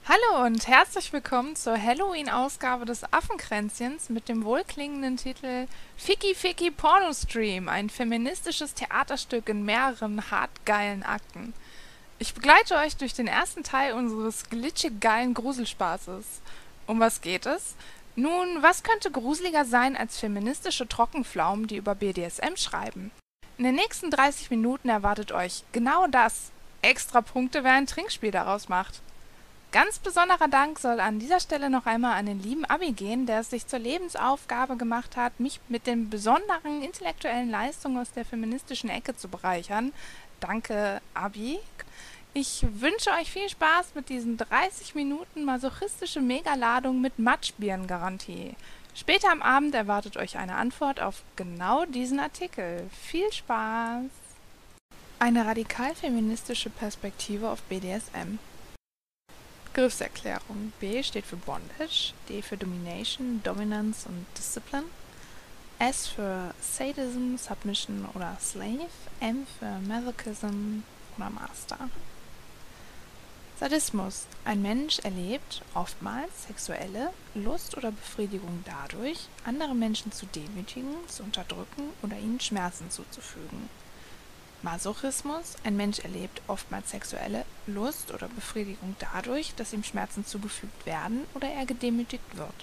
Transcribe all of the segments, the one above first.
Hallo und herzlich willkommen zur Halloween-Ausgabe des Affenkränzchens mit dem wohlklingenden Titel Ficky Ficky Pornostream, ein feministisches Theaterstück in mehreren hartgeilen Akten. Ich begleite euch durch den ersten Teil unseres glitschig geilen Gruselspaßes. Um was geht es? Nun, was könnte gruseliger sein als feministische Trockenpflaumen, die über BDSM schreiben? In den nächsten 30 Minuten erwartet euch genau das. Extra Punkte, wer ein Trinkspiel daraus macht. Ganz besonderer Dank soll an dieser Stelle noch einmal an den lieben Abi gehen, der es sich zur Lebensaufgabe gemacht hat, mich mit den besonderen intellektuellen Leistungen aus der feministischen Ecke zu bereichern. Danke, Abi. Ich wünsche euch viel Spaß mit diesen 30 Minuten masochistische Megaladung mit Matschbirnen-Garantie. Später am Abend erwartet euch eine Antwort auf genau diesen Artikel. Viel Spaß! Eine radikal feministische Perspektive auf BDSM. Begriffserklärung. B steht für Bondage, D für Domination, Dominance und Discipline, S für Sadism, Submission oder Slave, M für Masochism oder Master. Sadismus. Ein Mensch erlebt oftmals sexuelle Lust oder Befriedigung dadurch, andere Menschen zu demütigen, zu unterdrücken oder ihnen Schmerzen zuzufügen. Masochismus. Ein Mensch erlebt oftmals sexuelle Lust oder Befriedigung dadurch, dass ihm Schmerzen zugefügt werden oder er gedemütigt wird.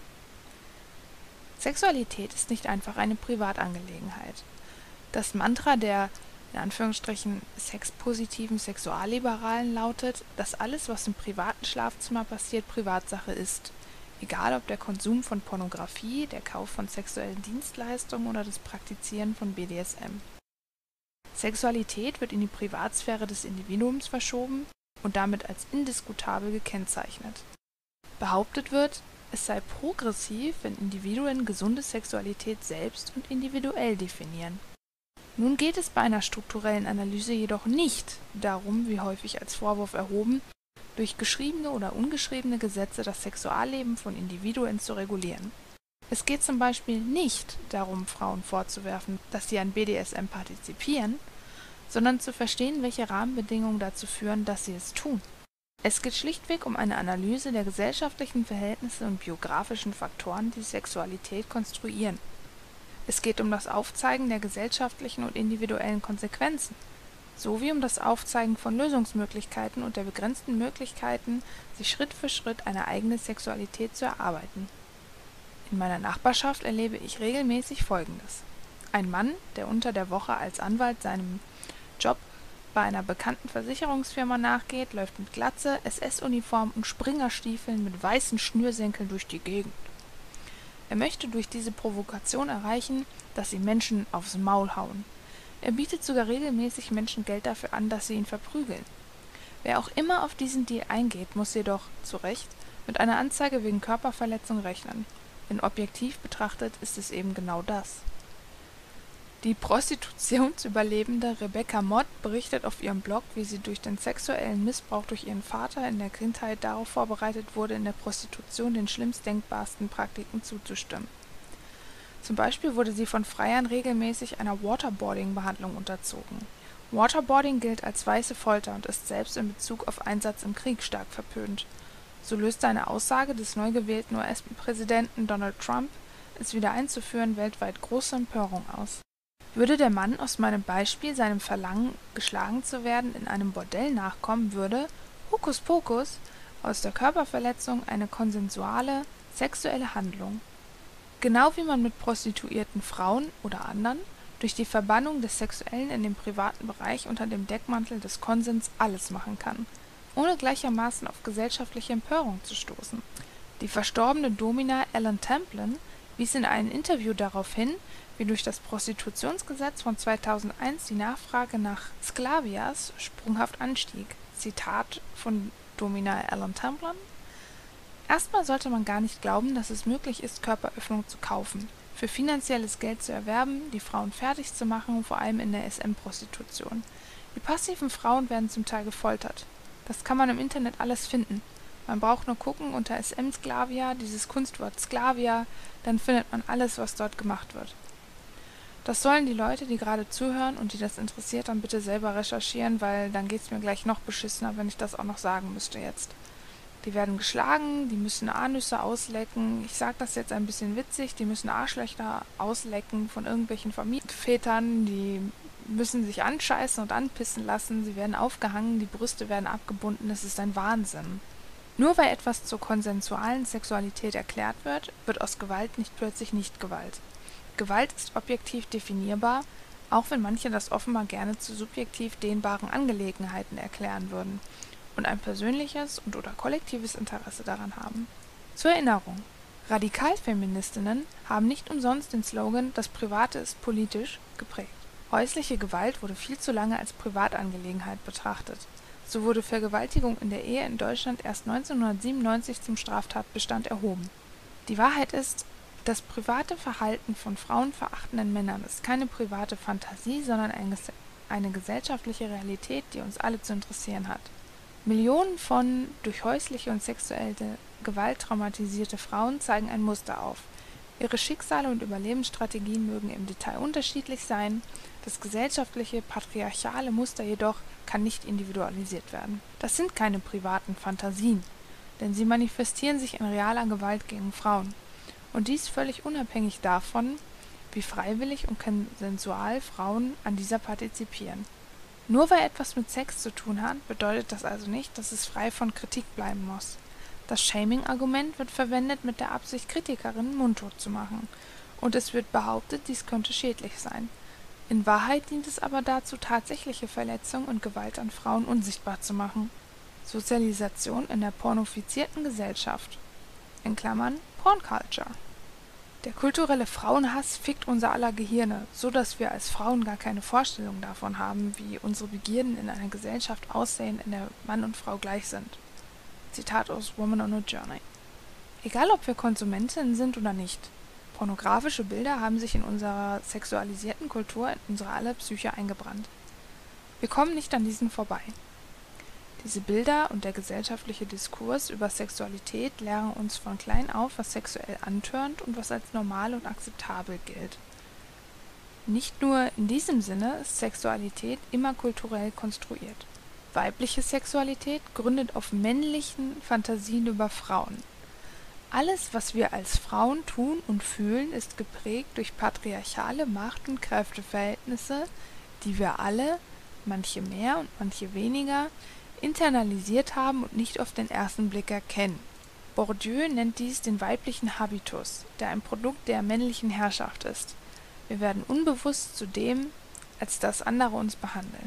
Sexualität ist nicht einfach eine Privatangelegenheit. Das Mantra der in Anführungsstrichen sexpositiven Sexualliberalen lautet, dass alles, was im privaten Schlafzimmer passiert, Privatsache ist. Egal ob der Konsum von Pornografie, der Kauf von sexuellen Dienstleistungen oder das Praktizieren von BDSM. Sexualität wird in die Privatsphäre des Individuums verschoben und damit als indiskutabel gekennzeichnet. Behauptet wird, es sei progressiv, wenn Individuen gesunde Sexualität selbst und individuell definieren. Nun geht es bei einer strukturellen Analyse jedoch nicht darum, wie häufig als Vorwurf erhoben, durch geschriebene oder ungeschriebene Gesetze das Sexualleben von Individuen zu regulieren. Es geht zum Beispiel nicht darum, Frauen vorzuwerfen, dass sie an BDSM partizipieren, sondern zu verstehen, welche Rahmenbedingungen dazu führen, dass sie es tun. Es geht schlichtweg um eine Analyse der gesellschaftlichen Verhältnisse und biografischen Faktoren, die Sexualität konstruieren. Es geht um das Aufzeigen der gesellschaftlichen und individuellen Konsequenzen, sowie um das Aufzeigen von Lösungsmöglichkeiten und der begrenzten Möglichkeiten, sich Schritt für Schritt eine eigene Sexualität zu erarbeiten. In meiner Nachbarschaft erlebe ich regelmäßig Folgendes. Ein Mann, der unter der Woche als Anwalt seinem Job bei einer bekannten Versicherungsfirma nachgeht, läuft mit Glatze, SS-Uniform und Springerstiefeln mit weißen Schnürsenkeln durch die Gegend. Er möchte durch diese Provokation erreichen, dass ihm Menschen aufs Maul hauen. Er bietet sogar regelmäßig Menschen Geld dafür an, dass sie ihn verprügeln. Wer auch immer auf diesen Deal eingeht, muss jedoch, zu Recht, mit einer Anzeige wegen Körperverletzung rechnen. Denn objektiv betrachtet ist es eben genau das. Die Prostitutionsüberlebende Rebecca Mott berichtet auf ihrem Blog, wie sie durch den sexuellen Missbrauch durch ihren Vater in der Kindheit darauf vorbereitet wurde, in der Prostitution den schlimmst denkbarsten Praktiken zuzustimmen. Zum Beispiel wurde sie von Freiern regelmäßig einer Waterboarding-Behandlung unterzogen. Waterboarding gilt als weiße Folter und ist selbst in Bezug auf Einsatz im Krieg stark verpönt. So löste eine Aussage des neu gewählten US-Präsidenten Donald Trump, es wieder einzuführen, weltweit große Empörung aus. Würde der Mann aus meinem Beispiel seinem Verlangen, geschlagen zu werden, in einem Bordell nachkommen, würde, Hokuspokus, aus der Körperverletzung eine konsensuale, sexuelle Handlung. Genau wie man mit prostituierten Frauen oder anderen durch die Verbannung des Sexuellen in dem privaten Bereich unter dem Deckmantel des Konsens alles machen kann, ohne gleichermaßen auf gesellschaftliche Empörung zu stoßen. Die verstorbene Domina Ellen Tamplin wies in einem Interview darauf hin, wie durch das Prostitutionsgesetz von 2001 die Nachfrage nach Sklavias sprunghaft anstieg. Zitat von Domina Ellen Tamplin: Erstmal sollte man gar nicht glauben, dass es möglich ist, Körperöffnung zu kaufen, für finanzielles Geld zu erwerben, die Frauen fertig zu machen, vor allem in der SM-Prostitution. Die passiven Frauen werden zum Teil gefoltert. Das kann man im Internet alles finden. Man braucht nur gucken unter SM-Sklavia, dieses Kunstwort Sklavia, dann findet man alles, was dort gemacht wird. Das sollen die Leute, die gerade zuhören und die das interessiert, dann bitte selber recherchieren, weil dann geht's mir gleich noch beschissener, wenn ich das auch noch sagen müsste jetzt. Die werden geschlagen, die müssen Anüsse auslecken. Ich sage das jetzt ein bisschen witzig, die müssen Arschlöcher auslecken von irgendwelchen Familienvätern, die müssen sich anscheißen und anpissen lassen, sie werden aufgehangen, die Brüste werden abgebunden, es ist ein Wahnsinn. Nur weil etwas zur konsensualen Sexualität erklärt wird, wird aus Gewalt nicht plötzlich Nicht-Gewalt. Gewalt ist objektiv definierbar, auch wenn manche das offenbar gerne zu subjektiv dehnbaren Angelegenheiten erklären würden und ein persönliches und/oder kollektives Interesse daran haben. Zur Erinnerung: Radikalfeministinnen haben nicht umsonst den Slogan »Das Private ist politisch« geprägt. Häusliche Gewalt wurde viel zu lange als Privatangelegenheit betrachtet. So wurde Vergewaltigung in der Ehe in Deutschland erst 1997 zum Straftatbestand erhoben. Die Wahrheit ist, das private Verhalten von frauenverachtenden Männern ist keine private Fantasie, sondern eine gesellschaftliche Realität, die uns alle zu interessieren hat. Millionen von durch häusliche und sexuelle Gewalt traumatisierte Frauen zeigen ein Muster auf. Ihre Schicksale und Überlebensstrategien mögen im Detail unterschiedlich sein, das gesellschaftliche, patriarchale Muster jedoch kann nicht individualisiert werden. Das sind keine privaten Fantasien, denn sie manifestieren sich in realer Gewalt gegen Frauen. Und dies völlig unabhängig davon, wie freiwillig und konsensual Frauen an dieser partizipieren. Nur weil etwas mit Sex zu tun hat, bedeutet das also nicht, dass es frei von Kritik bleiben muss. Das Shaming-Argument wird verwendet mit der Absicht, Kritikerinnen mundtot zu machen. Und es wird behauptet, dies könnte schädlich sein. In Wahrheit dient es aber dazu, tatsächliche Verletzung und Gewalt an Frauen unsichtbar zu machen. Sozialisation in der pornofizierten Gesellschaft. In Klammern Porn Culture. Der kulturelle Frauenhass fickt unser aller Gehirne, so dass wir als Frauen gar keine Vorstellung davon haben, wie unsere Begierden in einer Gesellschaft aussehen, in der Mann und Frau gleich sind. Zitat aus Woman on a Journey. Egal ob wir Konsumentinnen sind oder nicht, pornografische Bilder haben sich in unserer sexualisierten Kultur in unsere aller Psyche eingebrannt. Wir kommen nicht an diesen vorbei. Diese Bilder und der gesellschaftliche Diskurs über Sexualität lehren uns von klein auf, was sexuell antörnt und was als normal und akzeptabel gilt. Nicht nur in diesem Sinne ist Sexualität immer kulturell konstruiert. Weibliche Sexualität gründet auf männlichen Fantasien über Frauen. Alles, was wir als Frauen tun und fühlen, ist geprägt durch patriarchale Macht- und Kräfteverhältnisse, die wir alle, manche mehr und manche weniger, internalisiert haben und nicht auf den ersten Blick erkennen. Bourdieu nennt dies den weiblichen Habitus, der ein Produkt der männlichen Herrschaft ist. Wir werden unbewusst zu dem, als das andere uns behandeln.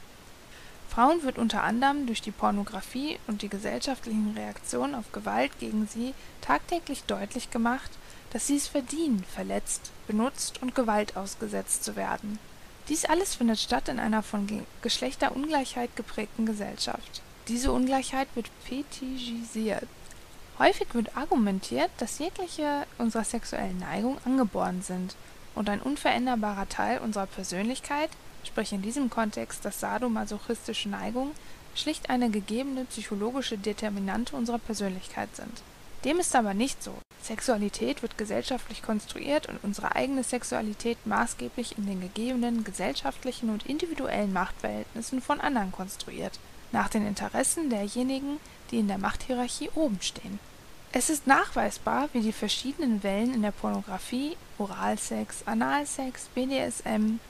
Frauen wird unter anderem durch die Pornografie und die gesellschaftlichen Reaktionen auf Gewalt gegen sie tagtäglich deutlich gemacht, dass sie es verdienen, verletzt, benutzt und Gewalt ausgesetzt zu werden. Dies alles findet statt in einer von Geschlechterungleichheit geprägten Gesellschaft. Diese Ungleichheit wird fetischisiert. Häufig wird argumentiert, dass jegliche unserer sexuellen Neigungen angeboren sind und ein unveränderbarer Teil unserer Persönlichkeit, sprich in diesem Kontext das sadomasochistische Neigung, schlicht eine gegebene psychologische Determinante unserer Persönlichkeit sind. Dem ist aber nicht so. Sexualität wird gesellschaftlich konstruiert und unsere eigene Sexualität maßgeblich in den gegebenen gesellschaftlichen und individuellen Machtverhältnissen von anderen konstruiert, nach den Interessen derjenigen, die in der Machthierarchie oben stehen. Es ist nachweisbar, wie die verschiedenen Wellen in der Pornografie, Oralsex, Analsex, BDSM,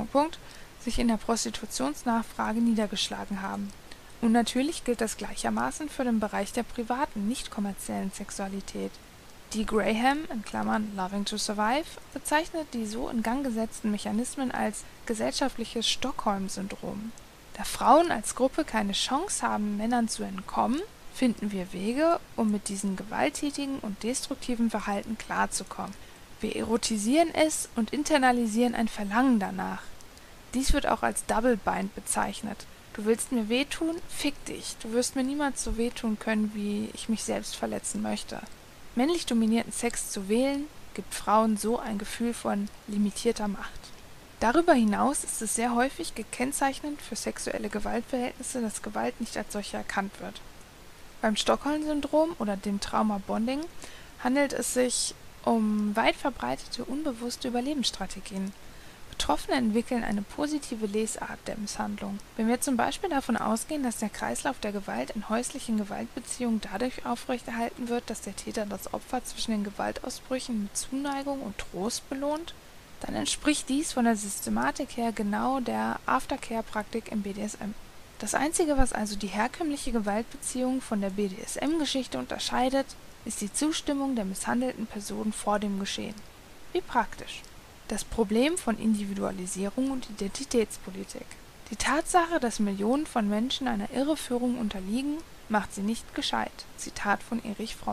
sich in der Prostitutionsnachfrage niedergeschlagen haben. Und natürlich gilt das gleichermaßen für den Bereich der privaten, nicht kommerziellen Sexualität. Dee Graham in Klammern Loving to Survive bezeichnet die so in Gang gesetzten Mechanismen als gesellschaftliches Stockholm-Syndrom. Da Frauen als Gruppe keine Chance haben, Männern zu entkommen, finden wir Wege, um mit diesem gewalttätigen und destruktiven Verhalten klarzukommen. Wir erotisieren es und internalisieren ein Verlangen danach. Dies wird auch als Double Bind bezeichnet. Du willst mir wehtun? Fick dich. Du wirst mir niemals so wehtun können, wie ich mich selbst verletzen möchte. Männlich dominierten Sex zu wählen, gibt Frauen so ein Gefühl von limitierter Macht. Darüber hinaus ist es sehr häufig gekennzeichnend für sexuelle Gewaltverhältnisse, dass Gewalt nicht als solche erkannt wird. Beim Stockholm-Syndrom oder dem Trauma Bonding handelt es sich um weit verbreitete unbewusste Überlebensstrategien. Betroffene entwickeln eine positive Lesart der Misshandlung. Wenn wir zum Beispiel davon ausgehen, dass der Kreislauf der Gewalt in häuslichen Gewaltbeziehungen dadurch aufrechterhalten wird, dass der Täter das Opfer zwischen den Gewaltausbrüchen mit Zuneigung und Trost belohnt, dann entspricht dies von der Systematik her genau der Aftercare-Praktik im BDSM. Das Einzige, was also die herkömmliche Gewaltbeziehung von der BDSM-Geschichte unterscheidet, ist die Zustimmung der misshandelten Person vor dem Geschehen. Wie praktisch. Das Problem von Individualisierung und Identitätspolitik. Die Tatsache, dass Millionen von Menschen einer Irreführung unterliegen, macht sie nicht gescheit. Zitat von Erich Fromm.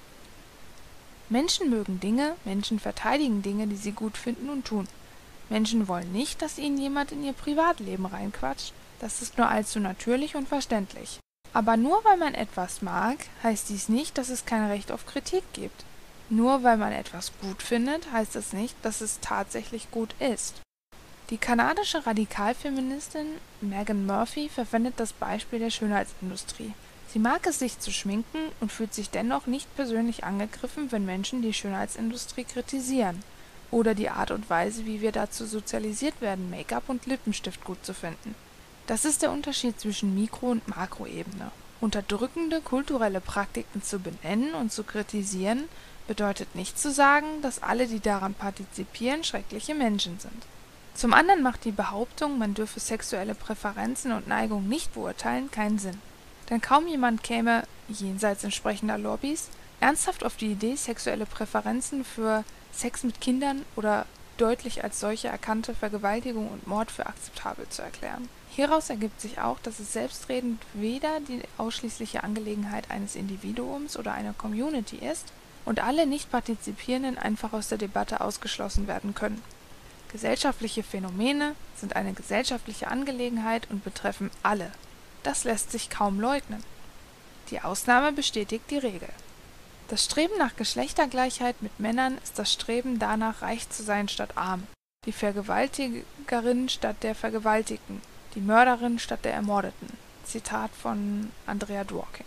Menschen mögen Dinge, Menschen verteidigen Dinge, die sie gut finden und tun. Menschen wollen nicht, dass ihnen jemand in ihr Privatleben reinquatscht. Das ist nur allzu natürlich und verständlich. Aber nur weil man etwas mag, heißt dies nicht, dass es kein Recht auf Kritik gibt. Nur weil man etwas gut findet, heißt es nicht, dass es tatsächlich gut ist. Die kanadische Radikalfeministin Megan Murphy verwendet das Beispiel der Schönheitsindustrie. Sie mag es, sich zu schminken und fühlt sich dennoch nicht persönlich angegriffen, wenn Menschen die Schönheitsindustrie kritisieren oder die Art und Weise, wie wir dazu sozialisiert werden, Make-up und Lippenstift gut zu finden. Das ist der Unterschied zwischen Mikro- und Makroebene. Unterdrückende kulturelle Praktiken zu benennen und zu kritisieren, bedeutet nicht zu sagen, dass alle, die daran partizipieren, schreckliche Menschen sind. Zum anderen macht die Behauptung, man dürfe sexuelle Präferenzen und Neigungen nicht beurteilen, keinen Sinn. Denn kaum jemand käme, jenseits entsprechender Lobbys, ernsthaft auf die Idee, sexuelle Präferenzen für Sex mit Kindern oder deutlich als solche erkannte Vergewaltigung und Mord für akzeptabel zu erklären. Hieraus ergibt sich auch, dass es selbstredend weder die ausschließliche Angelegenheit eines Individuums oder einer Community ist und alle Nicht-Partizipierenden einfach aus der Debatte ausgeschlossen werden können. Gesellschaftliche Phänomene sind eine gesellschaftliche Angelegenheit und betreffen alle. Das lässt sich kaum leugnen. Die Ausnahme bestätigt die Regel. Das Streben nach Geschlechtergleichheit mit Männern ist das Streben danach, reich zu sein statt arm, die Vergewaltigerin statt der Vergewaltigten, die Mörderin statt der Ermordeten. Zitat von Andrea Dworkin.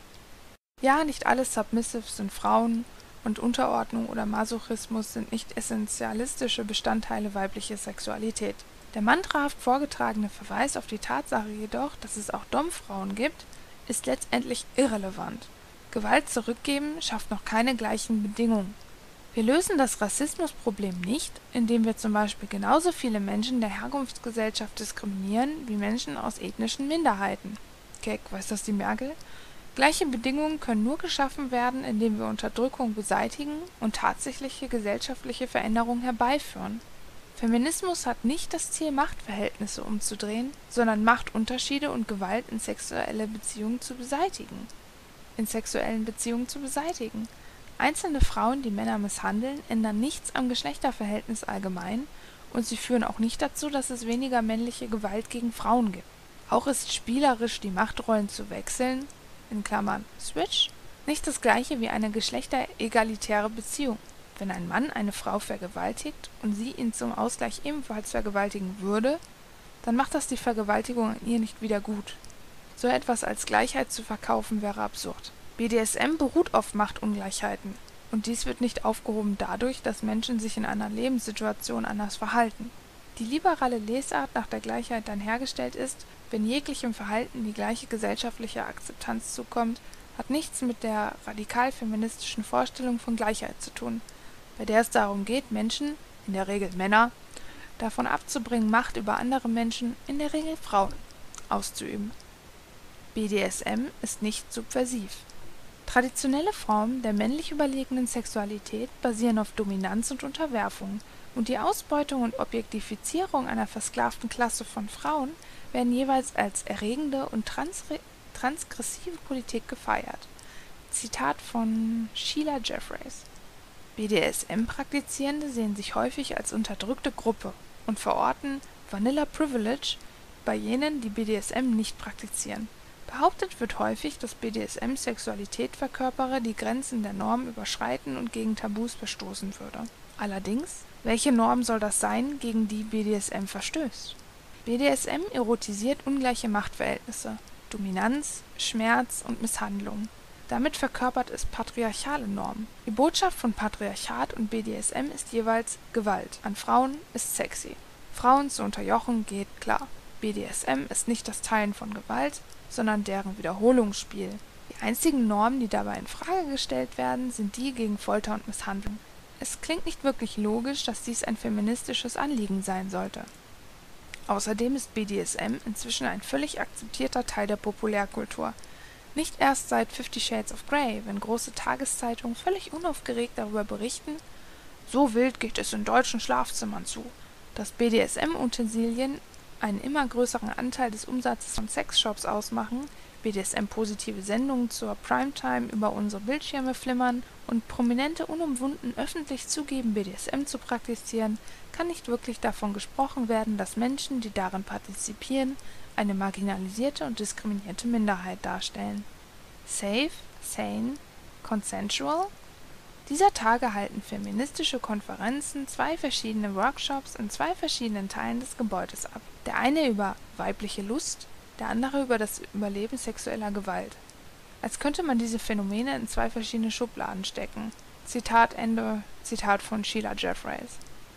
Ja, nicht alle Submissives sind Frauen und Unterordnung oder Masochismus sind nicht essentialistische Bestandteile weiblicher Sexualität. Der mantrahaft vorgetragene Verweis auf die Tatsache jedoch, dass es auch Dom-Frauen gibt, ist letztendlich irrelevant. Gewalt zurückgeben schafft noch keine gleichen Bedingungen. Wir lösen das Rassismusproblem nicht, indem wir zum Beispiel genauso viele Menschen der Herkunftsgesellschaft diskriminieren wie Menschen aus ethnischen Minderheiten. Keck, weiß das die Merkel? Gleiche Bedingungen können nur geschaffen werden, indem wir Unterdrückung beseitigen und tatsächliche gesellschaftliche Veränderungen herbeiführen. Feminismus hat nicht das Ziel, Machtverhältnisse umzudrehen, sondern Machtunterschiede und Gewalt in sexuellen Beziehungen zu beseitigen. Einzelne Frauen, die Männer misshandeln, ändern nichts am Geschlechterverhältnis allgemein und sie führen auch nicht dazu, dass es weniger männliche Gewalt gegen Frauen gibt. Auch ist spielerisch die Machtrollen zu wechseln, in Klammern Switch, nicht das gleiche wie eine geschlechteregalitäre Beziehung. Wenn ein Mann eine Frau vergewaltigt und sie ihn zum Ausgleich ebenfalls vergewaltigen würde, dann macht das die Vergewaltigung an ihr nicht wieder gut. So etwas als Gleichheit zu verkaufen wäre absurd. BDSM beruht auf Machtungleichheiten und dies wird nicht aufgehoben dadurch, dass Menschen sich in einer Lebenssituation anders verhalten. Die liberale Lesart nach der Gleichheit dann hergestellt ist, wenn jeglichem Verhalten die gleiche gesellschaftliche Akzeptanz zukommt, hat nichts mit der radikal-feministischen Vorstellung von Gleichheit zu tun, bei der es darum geht, Menschen, in der Regel Männer, davon abzubringen, Macht über andere Menschen, in der Regel Frauen, auszuüben. BDSM ist nicht subversiv. Traditionelle Formen der männlich überlegenen Sexualität basieren auf Dominanz und Unterwerfung, und die Ausbeutung und Objektifizierung einer versklavten Klasse von Frauen werden jeweils als erregende und transgressive Politik gefeiert. Zitat von Sheila Jeffreys. BDSM-Praktizierende sehen sich häufig als unterdrückte Gruppe und verorten Vanilla Privilege bei jenen, die BDSM nicht praktizieren. Behauptet wird häufig, dass BDSM Sexualität verkörpere, die Grenzen der Norm überschreiten und gegen Tabus verstoßen würde. Allerdings, welche Norm soll das sein, gegen die BDSM verstößt? BDSM erotisiert ungleiche Machtverhältnisse, Dominanz, Schmerz und Misshandlung. Damit verkörpert es patriarchale Normen. Die Botschaft von Patriarchat und BDSM ist jeweils Gewalt an Frauen ist sexy. Frauen zu unterjochen geht klar. BDSM ist nicht das Teilen von Gewalt, sondern deren Wiederholungsspiel. Die einzigen Normen, die dabei in Frage gestellt werden, sind die gegen Folter und Misshandlung. Es klingt nicht wirklich logisch, dass dies ein feministisches Anliegen sein sollte. Außerdem ist BDSM inzwischen ein völlig akzeptierter Teil der Populärkultur. Nicht erst seit 50 Shades of Grey, wenn große Tageszeitungen völlig unaufgeregt darüber berichten, so wild geht es in deutschen Schlafzimmern zu, dass BDSM-Utensilien einen immer größeren Anteil des Umsatzes von Sexshops ausmachen, BDSM-positive Sendungen zur Primetime über unsere Bildschirme flimmern und Prominente unumwunden öffentlich zugeben, BDSM zu praktizieren, kann nicht wirklich davon gesprochen werden, dass Menschen, die darin partizipieren, eine marginalisierte und diskriminierte Minderheit darstellen. Safe, sane, consensual? Dieser Tage halten feministische Konferenzen 2 verschiedene Workshops in 2 verschiedenen Teilen des Gebäudes ab. Der eine über weibliche Lust, der andere über das Überleben sexueller Gewalt. Als könnte man diese Phänomene in 2 verschiedene Schubladen stecken. Zitat Ende, Zitat von Sheila Jeffreys.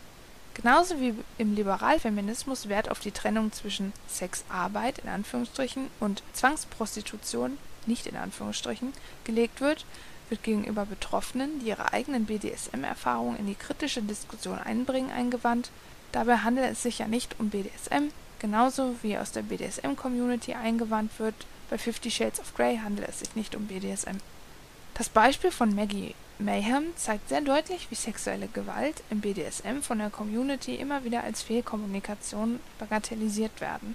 Genauso wie im Liberalfeminismus Wert auf die Trennung zwischen Sexarbeit in Anführungsstrichen und Zwangsprostitution nicht in Anführungsstrichen gelegt wird gegenüber Betroffenen, die ihre eigenen BDSM-Erfahrungen in die kritische Diskussion einbringen, eingewandt. Dabei handelt es sich ja nicht um BDSM, genauso wie aus der BDSM-Community eingewandt wird, bei 50 Shades of Grey handelt es sich nicht um BDSM. Das Beispiel von Maggie Mayhem zeigt sehr deutlich, wie sexuelle Gewalt im BDSM von der Community immer wieder als Fehlkommunikation bagatellisiert werden.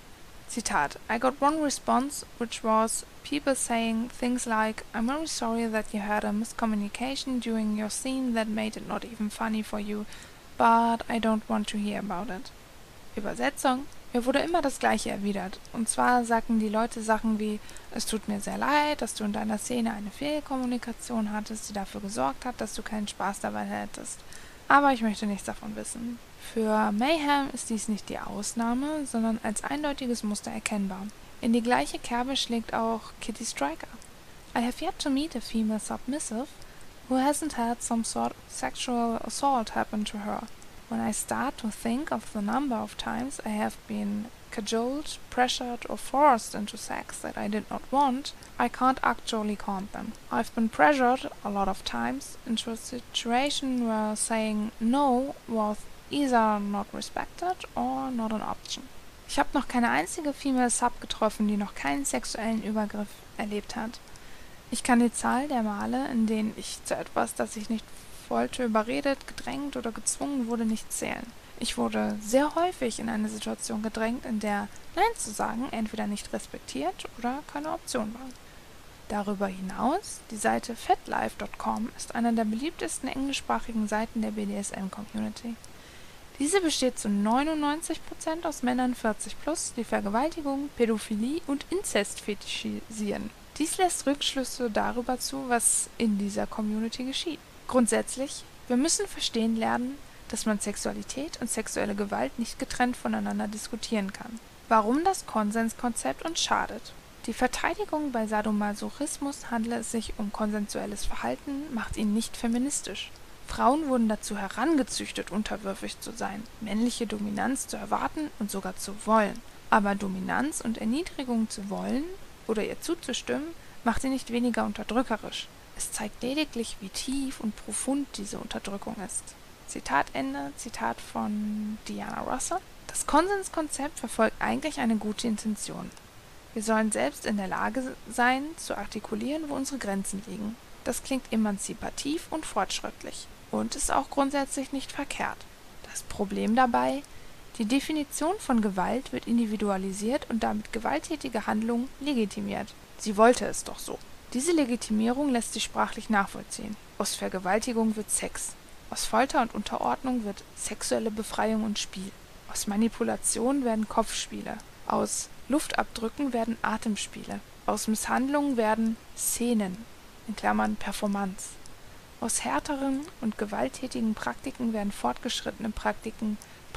Zitat: I got one response, which was people saying things like, I'm very sorry that you had a miscommunication during your scene that made it not even funny for you, but I don't want to hear about it. Übersetzung: Mir wurde immer das Gleiche erwidert. Und zwar sagten die Leute Sachen wie, es tut mir sehr leid, dass du in deiner Szene eine Fehlkommunikation hattest, die dafür gesorgt hat, dass du keinen Spaß dabei hättest. Aber ich möchte nichts davon wissen. Für Mayhem ist dies nicht die Ausnahme, sondern als eindeutiges Muster erkennbar. In die gleiche Kerbe schlägt auch Kitty Striker. I have yet to meet a female submissive who hasn't had some sort of sexual assault happen to her. When I start to think of the number of times I have been cajoled, pressured or forced into sex that I did not want, I can't actually count them. I've been pressured a lot of times into a situation where saying no was either not respected or not an option. Ich habe noch keine einzige Female Sub getroffen, die noch keinen sexuellen Übergriff erlebt hat. Ich kann die Zahl der Male, in denen ich zu etwas, das ich nicht wollte, überredet, gedrängt oder gezwungen wurde, nicht zählen. Ich wurde sehr häufig in eine Situation gedrängt, in der Nein zu sagen entweder nicht respektiert oder keine Option war. Darüber hinaus, die Seite fatlife.com ist eine der beliebtesten englischsprachigen Seiten der BDSM-Community. Diese besteht zu 99% aus Männern 40+, die Vergewaltigung, Pädophilie und Inzest fetischisieren. Dies lässt Rückschlüsse darüber zu, was in dieser Community geschieht. Grundsätzlich, wir müssen verstehen lernen, dass man Sexualität und sexuelle Gewalt nicht getrennt voneinander diskutieren kann. Warum das Konsenskonzept uns schadet? Die Verteidigung bei Sadomasochismus, handle es sich um konsensuelles Verhalten, macht ihn nicht feministisch. Frauen wurden dazu herangezüchtet, unterwürfig zu sein, männliche Dominanz zu erwarten und sogar zu wollen. Aber Dominanz und Erniedrigung zu wollen oder ihr zuzustimmen, macht sie nicht weniger unterdrückerisch. Es zeigt lediglich, wie tief und profund diese Unterdrückung ist. Zitat Ende, Zitat von Diana Russell. Das Konsenskonzept verfolgt eigentlich eine gute Intention. Wir sollen selbst in der Lage sein, zu artikulieren, wo unsere Grenzen liegen. Das klingt emanzipativ und fortschrittlich und ist auch grundsätzlich nicht verkehrt. Das Problem dabei: Die Definition von Gewalt wird individualisiert und damit gewalttätige Handlungen legitimiert. Sie wollte es doch so. Diese Legitimierung lässt sich sprachlich nachvollziehen. Aus Vergewaltigung wird Sex. Aus Folter und Unterordnung wird sexuelle Befreiung und Spiel. Aus Manipulation werden Kopfspiele. Aus Luftabdrücken werden Atemspiele. Aus Misshandlungen werden Szenen in Klammern (Performance). Aus härteren und gewalttätigen Praktiken werden fortgeschrittene Praktiken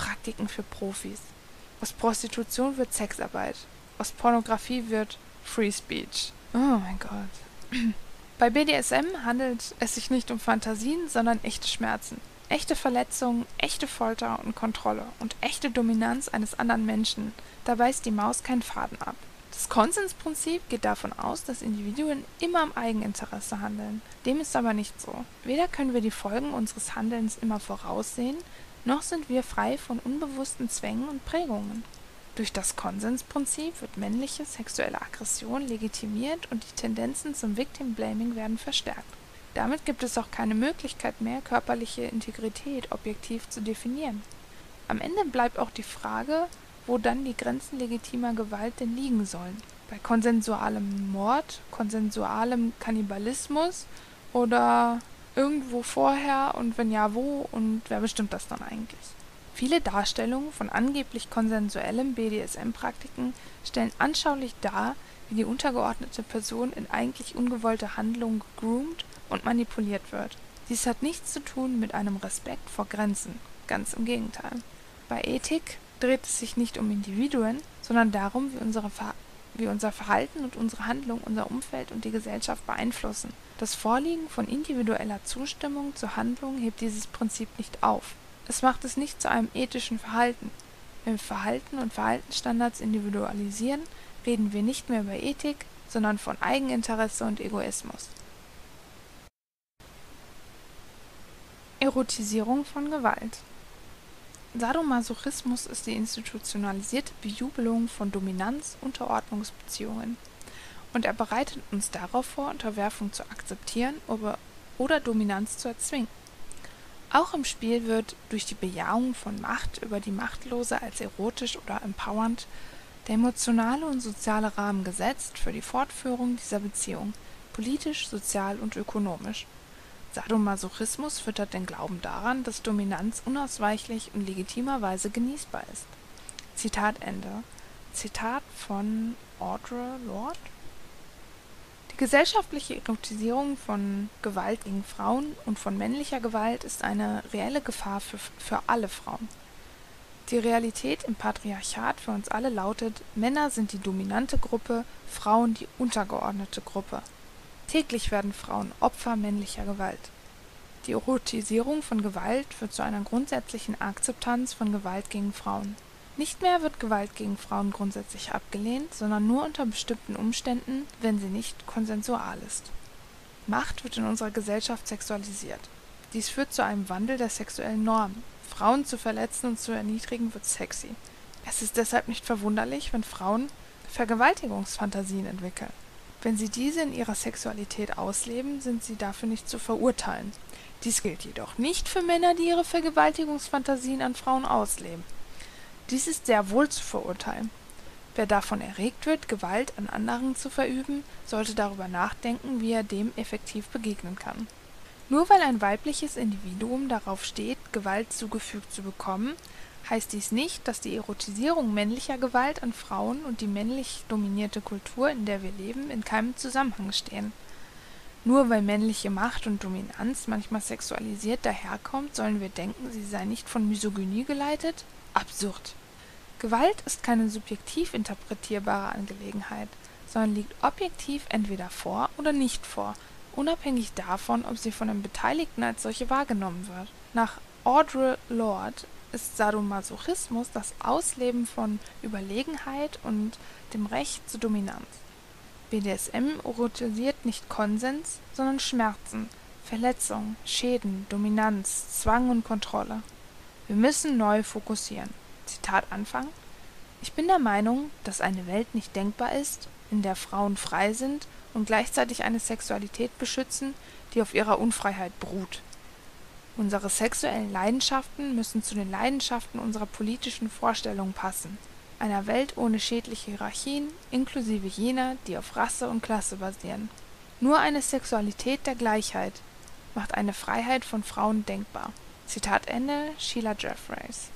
für Profis. Aus Prostitution wird Sexarbeit. Aus Pornografie wird Free Speech. Oh mein Gott. Bei BDSM handelt es sich nicht um Fantasien, sondern echte Schmerzen. Echte Verletzung, echte Folter und Kontrolle und echte Dominanz eines anderen Menschen, da beißt die Maus keinen Faden ab. Das Konsensprinzip geht davon aus, dass Individuen immer im Eigeninteresse handeln. Dem ist aber nicht so. Weder können wir die Folgen unseres Handelns immer voraussehen, noch sind wir frei von unbewussten Zwängen und Prägungen. Durch das Konsensprinzip wird männliche sexuelle Aggression legitimiert und die Tendenzen zum Victim Blaming werden verstärkt. Damit gibt es auch keine Möglichkeit mehr, körperliche Integrität objektiv zu definieren. Am Ende bleibt auch die Frage, wo dann die Grenzen legitimer Gewalt denn liegen sollen. Bei konsensualem Mord, konsensualem Kannibalismus oder irgendwo vorher und wenn ja wo und wer bestimmt das dann eigentlich? Viele Darstellungen von angeblich konsensuellem BDSM-Praktiken stellen anschaulich dar, wie die untergeordnete Person in eigentlich ungewollte Handlungen gegroomt und manipuliert wird. Dies hat nichts zu tun mit einem Respekt vor Grenzen, ganz im Gegenteil. Bei Ethik dreht es sich nicht um Individuen, sondern darum, wie unser Verhalten und unsere Handlung unser Umfeld und die Gesellschaft beeinflussen. Das Vorliegen von individueller Zustimmung zur Handlung hebt dieses Prinzip nicht auf. Es macht es nicht zu einem ethischen Verhalten. Wenn wir Verhalten und Verhaltensstandards individualisieren, reden wir nicht mehr über Ethik, sondern von Eigeninteresse und Egoismus. Erotisierung von Gewalt. Sadomasochismus ist die institutionalisierte Bejubelung von Dominanz-Unterordnungsbeziehungen und er bereitet uns darauf vor, Unterwerfung zu akzeptieren oder Dominanz zu erzwingen. Auch im Spiel wird durch die Bejahung von Macht über die Machtlose als erotisch oder empowernd der emotionale und soziale Rahmen gesetzt für die Fortführung dieser Beziehung, politisch, sozial und ökonomisch. Sadomasochismus füttert den Glauben daran, dass Dominanz unausweichlich und legitimerweise genießbar ist. Zitat Ende. Zitat von Audre Lorde. Die gesellschaftliche Erotisierung von Gewalt gegen Frauen und von männlicher Gewalt ist eine reelle Gefahr für alle Frauen. Die Realität im Patriarchat für uns alle lautet, Männer sind die dominante Gruppe, Frauen die untergeordnete Gruppe. Täglich werden Frauen Opfer männlicher Gewalt. Die Erotisierung von Gewalt führt zu einer grundsätzlichen Akzeptanz von Gewalt gegen Frauen. Nicht mehr wird Gewalt gegen Frauen grundsätzlich abgelehnt, sondern nur unter bestimmten Umständen, wenn sie nicht konsensual ist. Macht wird in unserer Gesellschaft sexualisiert. Dies führt zu einem Wandel der sexuellen Normen. Frauen zu verletzen und zu erniedrigen wird sexy. Es ist deshalb nicht verwunderlich, wenn Frauen Vergewaltigungsfantasien entwickeln. Wenn sie diese in ihrer Sexualität ausleben, sind sie dafür nicht zu verurteilen. Dies gilt jedoch nicht für Männer, die ihre Vergewaltigungsfantasien an Frauen ausleben. Dies ist sehr wohl zu verurteilen. Wer davon erregt wird, Gewalt an anderen zu verüben, sollte darüber nachdenken, wie er dem effektiv begegnen kann. Nur weil ein weibliches Individuum darauf steht, Gewalt zugefügt zu bekommen, heißt dies nicht, dass die Erotisierung männlicher Gewalt an Frauen und die männlich dominierte Kultur, in der wir leben, in keinem Zusammenhang stehen. Nur weil männliche Macht und Dominanz manchmal sexualisiert daherkommt, sollen wir denken, sie sei nicht von Misogynie geleitet? Absurd. Gewalt ist keine subjektiv interpretierbare Angelegenheit, sondern liegt objektiv entweder vor oder nicht vor, unabhängig davon, ob sie von den Beteiligten als solche wahrgenommen wird. Nach Audre Lorde ist Sadomasochismus das Ausleben von Überlegenheit und dem Recht zur Dominanz. BDSM erotisiert nicht Konsens, sondern Schmerzen, Verletzung, Schäden, Dominanz, Zwang und Kontrolle. Wir müssen neu fokussieren. Zitat Anfang. Ich bin der Meinung, dass eine Welt nicht denkbar ist, in der Frauen frei sind und gleichzeitig eine Sexualität beschützen, die auf ihrer Unfreiheit beruht. Unsere sexuellen Leidenschaften müssen zu den Leidenschaften unserer politischen Vorstellungen passen. Einer Welt ohne schädliche Hierarchien, inklusive jener, die auf Rasse und Klasse basieren. Nur eine Sexualität der Gleichheit macht eine Freiheit von Frauen denkbar. Zitat Ende, Sheila Jeffreys.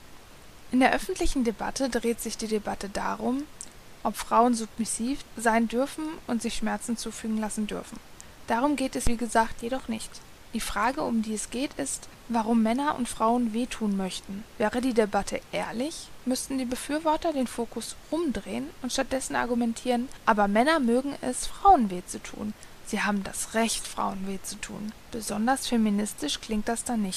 In der öffentlichen Debatte dreht sich die Debatte darum, ob Frauen submissiv sein dürfen und sich Schmerzen zufügen lassen dürfen. Darum geht es, wie gesagt, jedoch nicht. Die Frage, um die es geht, ist, warum Männer und Frauen wehtun möchten. Wäre die Debatte ehrlich, müssten die Befürworter den Fokus umdrehen und stattdessen argumentieren, aber Männer mögen es, Frauen weh zu tun. Sie haben das Recht, Frauen weh zu tun. Besonders feministisch klingt das dann nicht mehr.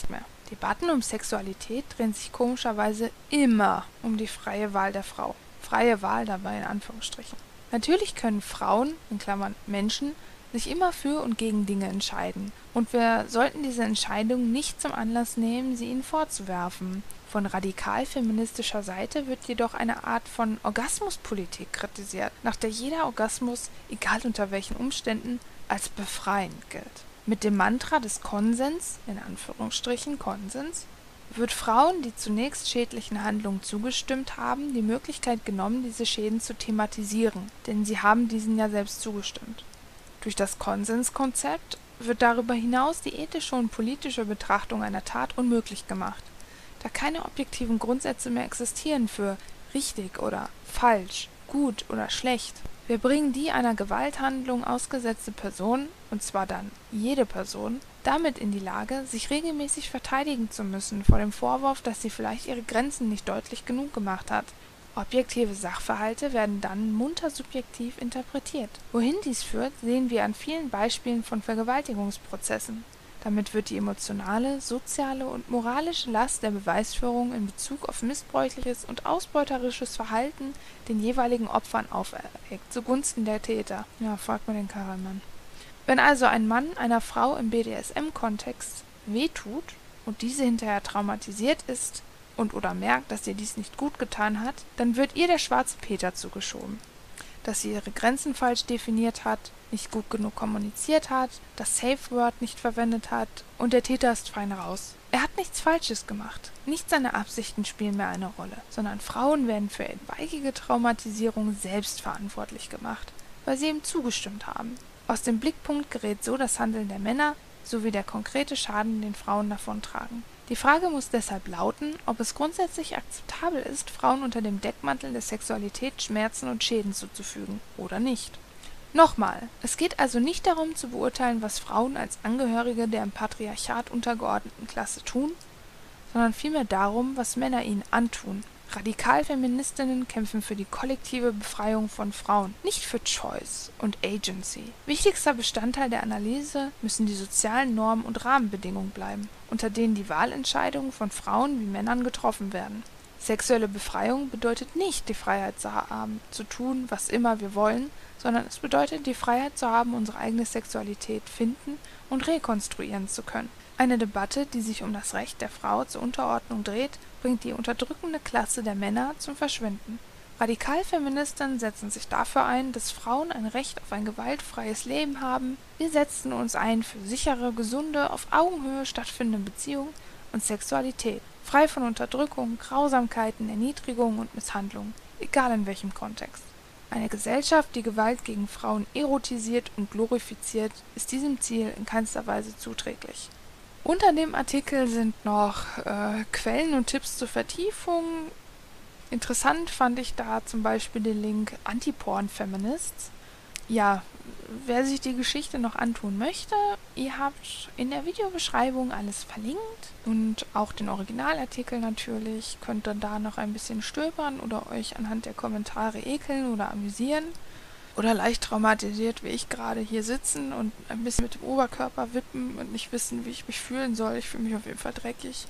Debatten um Sexualität drehen sich komischerweise immer um die freie Wahl der Frau. Freie Wahl dabei in Anführungsstrichen. Natürlich können Frauen, in Klammern Menschen, sich immer für und gegen Dinge entscheiden. Und wir sollten diese Entscheidungen nicht zum Anlass nehmen, sie ihnen vorzuwerfen. Von radikal feministischer Seite wird jedoch eine Art von Orgasmuspolitik kritisiert, nach der jeder Orgasmus, egal unter welchen Umständen, als befreiend gilt. Mit dem Mantra des Konsens, in Anführungsstrichen Konsens, wird Frauen, die zunächst schädlichen Handlungen zugestimmt haben, die Möglichkeit genommen, diese Schäden zu thematisieren, denn sie haben diesen ja selbst zugestimmt. Durch das Konsenskonzept wird darüber hinaus die ethische und politische Betrachtung einer Tat unmöglich gemacht, da keine objektiven Grundsätze mehr existieren für richtig oder falsch, gut oder schlecht. Wir bringen die einer Gewalthandlung ausgesetzte Person, und zwar dann jede Person, damit in die Lage, sich regelmäßig verteidigen zu müssen vor dem Vorwurf, dass sie vielleicht ihre Grenzen nicht deutlich genug gemacht hat. Objektive Sachverhalte werden dann munter subjektiv interpretiert. Wohin dies führt, sehen wir an vielen Beispielen von Vergewaltigungsprozessen. Damit wird die emotionale, soziale und moralische Last der Beweisführung in Bezug auf missbräuchliches und ausbeuterisches Verhalten den jeweiligen Opfern auferlegt, zugunsten der Täter. Ja, fragt man den Karlmann. Wenn also ein Mann einer Frau im BDSM-Kontext wehtut und diese hinterher traumatisiert ist und oder merkt, dass ihr dies nicht gut getan hat, dann wird ihr der schwarze Peter zugeschoben. Dass sie ihre Grenzen falsch definiert hat, nicht gut genug kommuniziert hat, das Safe Word nicht verwendet hat und der Täter ist fein raus. Er hat nichts Falsches gemacht. Nicht seine Absichten spielen mehr eine Rolle, sondern Frauen werden für etwaige Traumatisierung selbst verantwortlich gemacht, weil sie ihm zugestimmt haben. Aus dem Blickpunkt gerät so das Handeln der Männer sowie der konkrete Schaden, den Frauen davontragen. Die Frage muss deshalb lauten, ob es grundsätzlich akzeptabel ist, Frauen unter dem Deckmantel der Sexualität Schmerzen und Schäden zuzufügen oder nicht. Nochmal, es geht also nicht darum zu beurteilen, was Frauen als Angehörige der im Patriarchat untergeordneten Klasse tun, sondern vielmehr darum, was Männer ihnen antun. Radikalfeministinnen kämpfen für die kollektive Befreiung von Frauen, nicht für Choice und Agency. Wichtigster Bestandteil der Analyse müssen die sozialen Normen und Rahmenbedingungen bleiben, unter denen die Wahlentscheidungen von Frauen wie Männern getroffen werden. Sexuelle Befreiung bedeutet nicht, die Freiheit zu haben, zu tun, was immer wir wollen, sondern es bedeutet, die Freiheit zu haben, unsere eigene Sexualität finden und rekonstruieren zu können. Eine Debatte, die sich um das Recht der Frau zur Unterordnung dreht, bringt die unterdrückende Klasse der Männer zum Verschwinden. Radikalfeministinnen setzen sich dafür ein, dass Frauen ein Recht auf ein gewaltfreies Leben haben. Wir setzen uns ein für sichere, gesunde, auf Augenhöhe stattfindende Beziehungen und Sexualität, frei von Unterdrückung, Grausamkeiten, Erniedrigung und Misshandlung, egal in welchem Kontext. Eine Gesellschaft, die Gewalt gegen Frauen erotisiert und glorifiziert, ist diesem Ziel in keinster Weise zuträglich. Unter dem Artikel sind noch Quellen und Tipps zur Vertiefung. Interessant fand ich da zum Beispiel den Link Anti-Porn-Feminists. Ja, wer sich die Geschichte noch antun möchte, ihr habt in der Videobeschreibung alles verlinkt und auch den Originalartikel natürlich. Könnt dann da noch ein bisschen stöbern oder euch anhand der Kommentare ekeln oder amüsieren. Oder leicht traumatisiert, wie ich gerade hier sitzen und ein bisschen mit dem Oberkörper wippen und nicht wissen, wie ich mich fühlen soll. Ich fühle mich auf jeden Fall dreckig.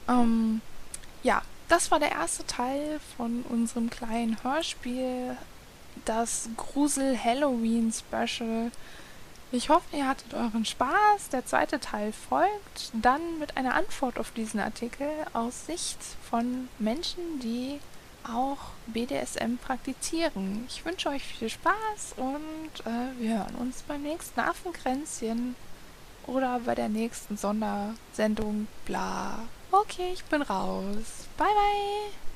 Ja, das war der erste Teil von unserem kleinen Hörspiel, das Grusel-Halloween-Special. Ich hoffe, ihr hattet euren Spaß. Der zweite Teil folgt dann mit einer Antwort auf diesen Artikel aus Sicht von Menschen, die auch BDSM praktizieren. Ich wünsche euch viel Spaß und wir hören uns beim nächsten Affenkränzchen oder bei der nächsten Sondersendung, bla. Okay, ich bin raus. Bye, bye.